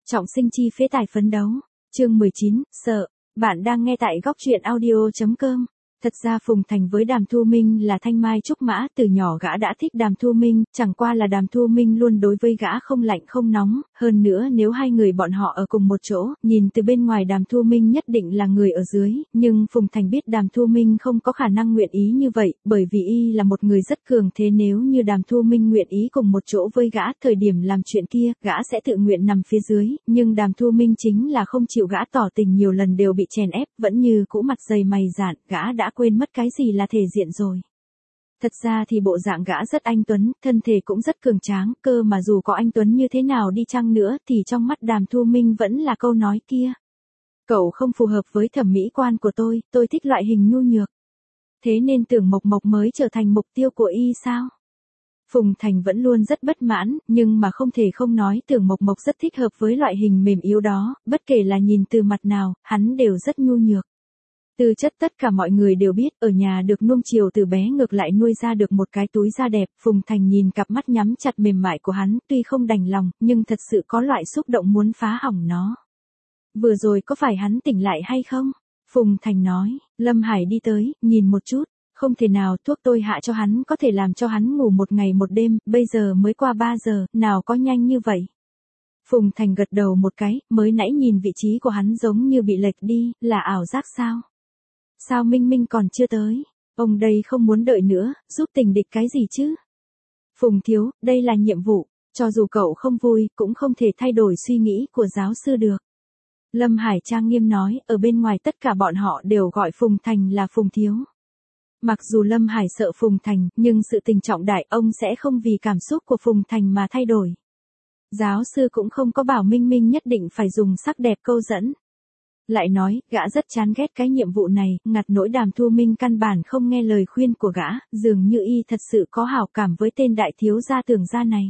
Trọng sinh chi phế tài phấn đấu. Chương 19, sợ. Bạn đang nghe tại góc truyện audio.com. Thật ra Phùng Thành với Đàm Thu Minh là thanh mai trúc mã, từ nhỏ gã đã thích Đàm Thu Minh, chẳng qua là Đàm Thu Minh luôn đối với gã không lạnh không nóng, hơn nữa nếu hai người bọn họ ở cùng một chỗ, nhìn từ bên ngoài Đàm Thu Minh nhất định là người ở dưới, nhưng Phùng Thành biết Đàm Thu Minh không có khả năng nguyện ý như vậy, bởi vì y là một người rất cường thế, nếu như Đàm Thu Minh nguyện ý cùng một chỗ với gã, thời điểm làm chuyện kia, gã sẽ tự nguyện nằm phía dưới, nhưng Đàm Thu Minh chính là không chịu, gã tỏ tình nhiều lần đều bị chèn ép, vẫn như cũ mặt dày mày dạn, gã đã quên mất cái gì là thể diện rồi. Thật ra thì bộ dạng gã rất anh tuấn, thân thể cũng rất cường tráng, cơ mà dù có anh tuấn như thế nào đi chăng nữa thì trong mắt Đàm Thu Minh vẫn là câu nói kia. Cậu không phù hợp với thẩm mỹ quan của tôi thích loại hình nhu nhược. Thế nên Tưởng Mộc Mộc mới trở thành mục tiêu của y sao? Phùng Thành vẫn luôn rất bất mãn, nhưng mà không thể không nói Tưởng Mộc Mộc rất thích hợp với loại hình mềm yếu đó, bất kể là nhìn từ mặt nào, hắn đều rất nhu nhược. Tư chất tất cả mọi người đều biết, ở nhà được nuông chiều từ bé ngược lại nuôi ra được một cái túi da đẹp, Phùng Thành nhìn cặp mắt nhắm chặt mềm mại của hắn, tuy không đành lòng, nhưng thật sự có loại xúc động muốn phá hỏng nó. Vừa rồi có phải hắn tỉnh lại hay không? Phùng Thành nói, Lâm Hải đi tới, nhìn một chút, không thể nào, thuốc tôi hạ cho hắn có thể làm cho hắn ngủ một ngày một đêm, bây giờ mới qua 3 giờ, nào có nhanh như vậy. Phùng Thành gật đầu một cái, mới nãy nhìn vị trí của hắn giống như bị lệch đi, là ảo giác sao? Sao Minh Minh còn chưa tới? Ông đây không muốn đợi nữa, giúp tình địch cái gì chứ? Phùng thiếu, đây là nhiệm vụ, cho dù cậu không vui, cũng không thể thay đổi suy nghĩ của giáo sư được. Lâm Hải trang nghiêm nói, ở bên ngoài tất cả bọn họ đều gọi Phùng Thành là Phùng thiếu. Mặc dù Lâm Hải sợ Phùng Thành, nhưng sự tình trọng đại ông sẽ không vì cảm xúc của Phùng Thành mà thay đổi. Giáo sư cũng không có bảo Minh Minh nhất định phải dùng sắc đẹp câu dẫn. Lại nói, gã rất chán ghét cái nhiệm vụ này, ngặt nỗi Đàm Thu Minh căn bản không nghe lời khuyên của gã, dường như y thật sự có hảo cảm với tên đại thiếu gia Tưởng gia này.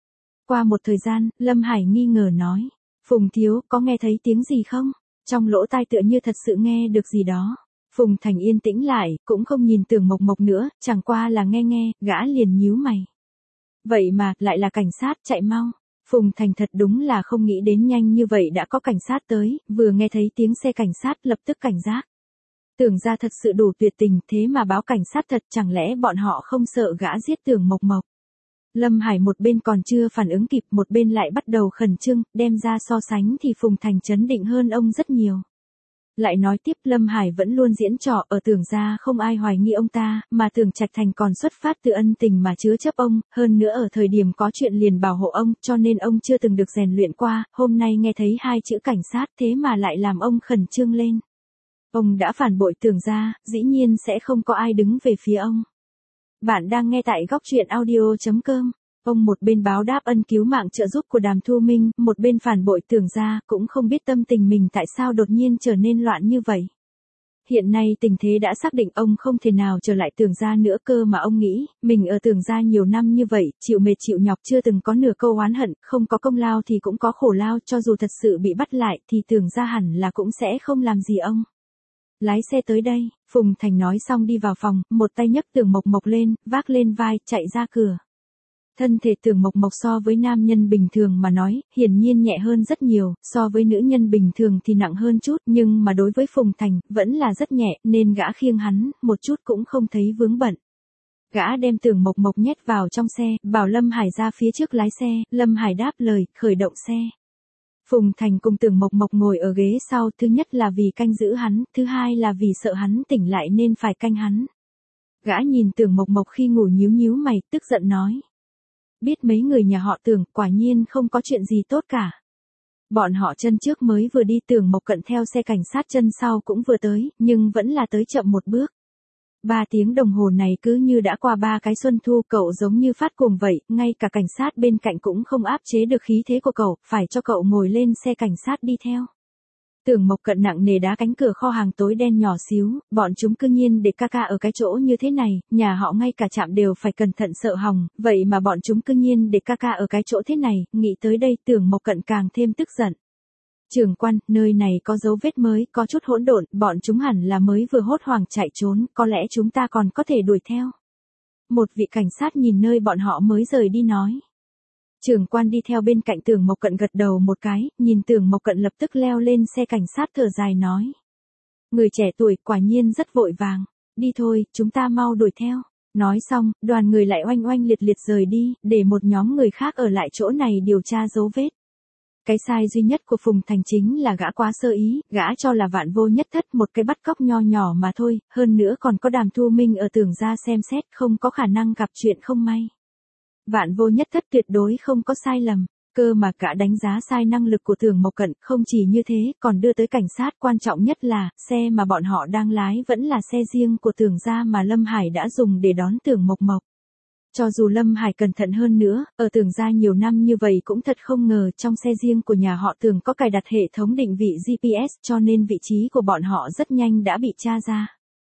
Qua một thời gian, Lâm Hải nghi ngờ nói, Phùng thiếu, có nghe thấy tiếng gì không? Trong lỗ tai tựa như thật sự nghe được gì đó. Phùng Thành yên tĩnh lại, cũng không nhìn Tưởng Mộc Mộc nữa, chẳng qua là nghe, gã liền nhíu mày. Vậy mà, lại là cảnh sát, chạy mau. Phùng Thành thật đúng là không nghĩ đến nhanh như vậy đã có cảnh sát tới, vừa nghe thấy tiếng xe cảnh sát lập tức cảnh giác. Tưởng ra thật sự đủ tuyệt tình, thế mà báo cảnh sát thật, chẳng lẽ bọn họ không sợ gã giết Tưởng Mộc Mộc. Lâm Hải một bên còn chưa phản ứng kịp, một bên lại bắt đầu khẩn trương, đem ra so sánh thì Phùng Thành trấn định hơn ông rất nhiều. Lại nói tiếp, Lâm Hải vẫn luôn diễn trò, ở Tưởng gia không ai hoài nghi ông ta, mà Tưởng Trạch Thành còn xuất phát từ ân tình mà chứa chấp ông, hơn nữa ở thời điểm có chuyện liền bảo hộ ông, cho nên ông chưa từng được rèn luyện qua, hôm nay nghe thấy hai chữ cảnh sát thế mà lại làm ông khẩn trương lên. Ông đã phản bội Tưởng gia, dĩ nhiên sẽ không có ai đứng về phía ông. Bạn đang nghe tại góc truyện audio.com. Ông một bên báo đáp ân cứu mạng trợ giúp của Đàm Thu Minh, một bên phản bội Tưởng gia, cũng không biết tâm tình mình tại sao đột nhiên trở nên loạn như vậy. Hiện nay tình thế đã xác định ông không thể nào trở lại Tưởng gia nữa, cơ mà ông nghĩ, mình ở Tưởng gia nhiều năm như vậy, chịu mệt chịu nhọc chưa từng có nửa câu oán hận, không có công lao thì cũng có khổ lao, cho dù thật sự bị bắt lại thì Tưởng gia hẳn là cũng sẽ không làm gì ông. Lái xe tới đây, Phùng Thành nói xong đi vào phòng, một tay nhấc Tưởng Mộc Mộc lên, vác lên vai, chạy ra cửa. Thân thể Tưởng Mộc Mộc so với nam nhân bình thường mà nói, hiển nhiên nhẹ hơn rất nhiều, so với nữ nhân bình thường thì nặng hơn chút, nhưng mà đối với Phùng Thành, vẫn là rất nhẹ, nên gã khiêng hắn, một chút cũng không thấy vướng bận. Gã đem Tưởng Mộc Mộc nhét vào trong xe, bảo Lâm Hải ra phía trước lái xe, Lâm Hải đáp lời, khởi động xe. Phùng Thành cùng Tưởng Mộc Mộc ngồi ở ghế sau, thứ nhất là vì canh giữ hắn, thứ hai là vì sợ hắn tỉnh lại nên phải canh hắn. Gã nhìn Tưởng Mộc Mộc khi ngủ nhíu mày, tức giận nói. Biết mấy người nhà họ Tưởng, quả nhiên không có chuyện gì tốt cả. Bọn họ chân trước mới vừa đi, Tưởng Mộc Cận theo xe cảnh sát chân sau cũng vừa tới, nhưng vẫn là tới chậm một bước. 3 tiếng đồng hồ này cứ như đã qua 3 cái xuân thu, cậu giống như phát cuồng vậy, ngay cả cảnh sát bên cạnh cũng không áp chế được khí thế của cậu, phải cho cậu ngồi lên xe cảnh sát đi theo. Tưởng Mộc Cận nặng nề đá cánh cửa kho hàng tối đen nhỏ xíu, bọn chúng cư nhiên để ca ca ở cái chỗ như thế này, nhà họ ngay cả chạm đều phải cẩn thận sợ hỏng, vậy mà bọn chúng cư nhiên để ca ca ở cái chỗ thế này, nghĩ tới đây Tưởng Mộc Cận càng thêm tức giận. Trưởng quan, nơi này có dấu vết mới, có chút hỗn độn, bọn chúng hẳn là mới vừa hốt hoảng chạy trốn, có lẽ chúng ta còn có thể đuổi theo. Một vị cảnh sát nhìn nơi bọn họ mới rời đi nói. Trưởng quan đi theo bên cạnh Tưởng Mộc Cận gật đầu một cái, nhìn Tưởng Mộc Cận lập tức leo lên xe cảnh sát thở dài nói. Người trẻ tuổi quả nhiên rất vội vàng, đi thôi, chúng ta mau đuổi theo. Nói xong, đoàn người lại oanh oanh liệt liệt rời đi, để một nhóm người khác ở lại chỗ này điều tra dấu vết. Cái sai duy nhất của Phùng Thành chính là gã quá sơ ý, gã cho là Vạn Vô Nhất Thất một cái bắt cóc nho nhỏ mà thôi, hơn nữa còn có Đàm Thu Minh ở Tưởng gia xem xét, không có khả năng gặp chuyện không may. Vạn Vô Nhất Thất tuyệt đối không có sai lầm, cơ mà cả đánh giá sai năng lực của Tưởng Mộc Cận, không chỉ như thế, còn đưa tới cảnh sát, quan trọng nhất là, xe mà bọn họ đang lái vẫn là xe riêng của Tưởng gia mà Lâm Hải đã dùng để đón Tưởng Mộc Mộc. Cho dù Lâm Hải cẩn thận hơn nữa, ở Tưởng gia nhiều năm như vậy cũng thật không ngờ trong xe riêng của nhà họ Tưởng có cài đặt hệ thống định vị GPS, cho nên vị trí của bọn họ rất nhanh đã bị tra ra.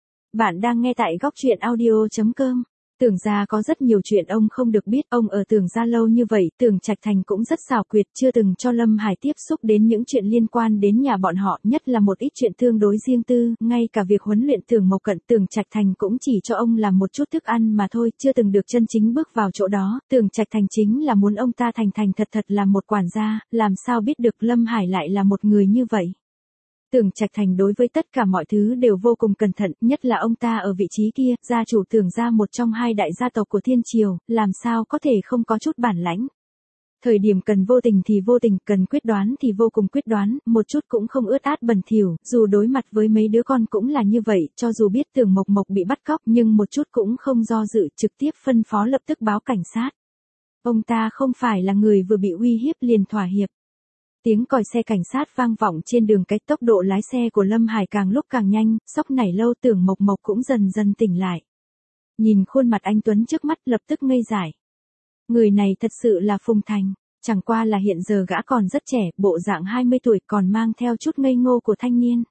Bạn đang nghe tại góc truyện audio.com. Tưởng gia có rất nhiều chuyện ông không được biết, ông ở Tưởng gia lâu như vậy, Tưởng Trạch Thành cũng rất xảo quyệt, chưa từng cho Lâm Hải tiếp xúc đến những chuyện liên quan đến nhà bọn họ, nhất là một ít chuyện tương đối riêng tư, ngay cả việc huấn luyện Tưởng Mộc Cận, Tưởng Trạch Thành cũng chỉ cho ông làm một chút thức ăn mà thôi, chưa từng được chân chính bước vào chỗ đó, Tưởng Trạch Thành chính là muốn ông ta thành thành thật thật làm một quản gia, làm sao biết được Lâm Hải lại là một người như vậy. Tưởng Trạch Thành đối với tất cả mọi thứ đều vô cùng cẩn thận, nhất là ông ta ở vị trí kia, gia chủ Tưởng gia một trong hai đại gia tộc của Thiên Triều, làm sao có thể không có chút bản lãnh. Thời điểm cần vô tình thì vô tình, cần quyết đoán thì vô cùng quyết đoán, một chút cũng không ướt át bẩn thỉu, dù đối mặt với mấy đứa con cũng là như vậy, cho dù biết Tưởng Mộc Mộc bị bắt cóc nhưng một chút cũng không do dự, trực tiếp phân phó lập tức báo cảnh sát. Ông ta không phải là người vừa bị uy hiếp liền thỏa hiệp. Tiếng còi xe cảnh sát vang vọng trên đường cái, tốc độ lái xe của Lâm Hải càng lúc càng nhanh, sốc nảy lâu Tưởng Mộc Mộc cũng dần dần tỉnh lại. Nhìn khuôn mặt anh Tuấn trước mắt lập tức ngây dại. Người này thật sự là Phùng Thành, chẳng qua là hiện giờ gã còn rất trẻ, bộ dạng 20 tuổi còn mang theo chút ngây ngô của thanh niên.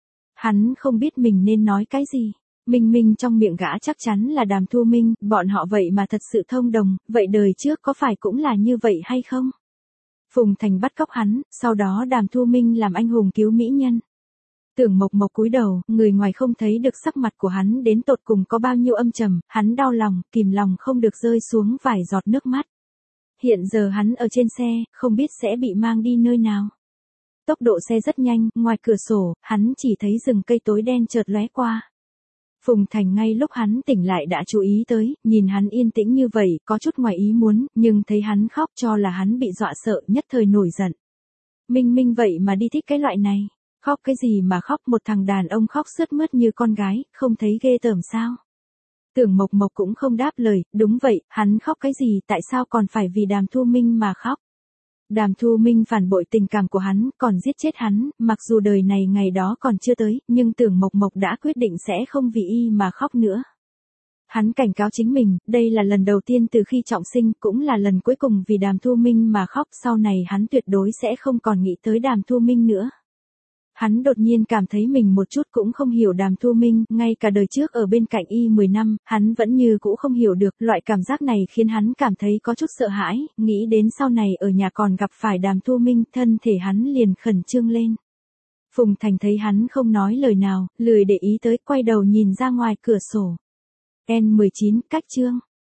Hắn không biết mình nên nói cái gì. Minh Minh trong miệng gã chắc chắn là Đàm Thu Minh, bọn họ vậy mà thật sự thông đồng, vậy đời trước có phải cũng là như vậy hay không? Phùng Thành bắt cóc hắn, sau đó Đàm Thu Minh làm anh hùng cứu mỹ nhân. Tưởng Mộc Mộc cúi đầu, người ngoài không thấy được sắc mặt của hắn đến tột cùng có bao nhiêu âm trầm, hắn đau lòng, kìm lòng không được rơi xuống vài giọt nước mắt. Hiện giờ hắn ở trên xe, không biết sẽ bị mang đi nơi nào. Tốc độ xe rất nhanh, ngoài cửa sổ, hắn chỉ thấy rừng cây tối đen chợt lóe qua. Phùng Thành ngay lúc hắn tỉnh lại đã chú ý tới, nhìn hắn yên tĩnh như vậy, có chút ngoài ý muốn, nhưng thấy hắn khóc cho là hắn bị dọa sợ, nhất thời nổi giận. Minh Minh vậy mà đi thích cái loại này. Khóc cái gì mà khóc, một thằng đàn ông khóc sướt mướt như con gái, không thấy ghê tởm sao? Tưởng Mộc Mộc cũng không đáp lời, đúng vậy, hắn khóc cái gì, tại sao còn phải vì Đàm Thu Minh mà khóc? Đàm Thu Minh phản bội tình cảm của hắn, còn giết chết hắn, mặc dù đời này ngày đó còn chưa tới, nhưng Tưởng Mộc Mộc đã quyết định sẽ không vì y mà khóc nữa. Hắn cảnh cáo chính mình, đây là lần đầu tiên từ khi trọng sinh, cũng là lần cuối cùng vì Đàm Thu Minh mà khóc, sau này hắn tuyệt đối sẽ không còn nghĩ tới Đàm Thu Minh nữa. Hắn đột nhiên cảm thấy mình một chút cũng không hiểu Đàm Thu Minh, ngay cả đời trước ở bên cạnh y 10 năm, hắn vẫn như cũ không hiểu được, loại cảm giác này khiến hắn cảm thấy có chút sợ hãi, nghĩ đến sau này ở nhà còn gặp phải Đàm Thu Minh, thân thể hắn liền khẩn trương lên. Phùng Thành thấy hắn không nói lời nào, lười để ý tới, quay đầu nhìn ra ngoài cửa sổ. N19, cách chương.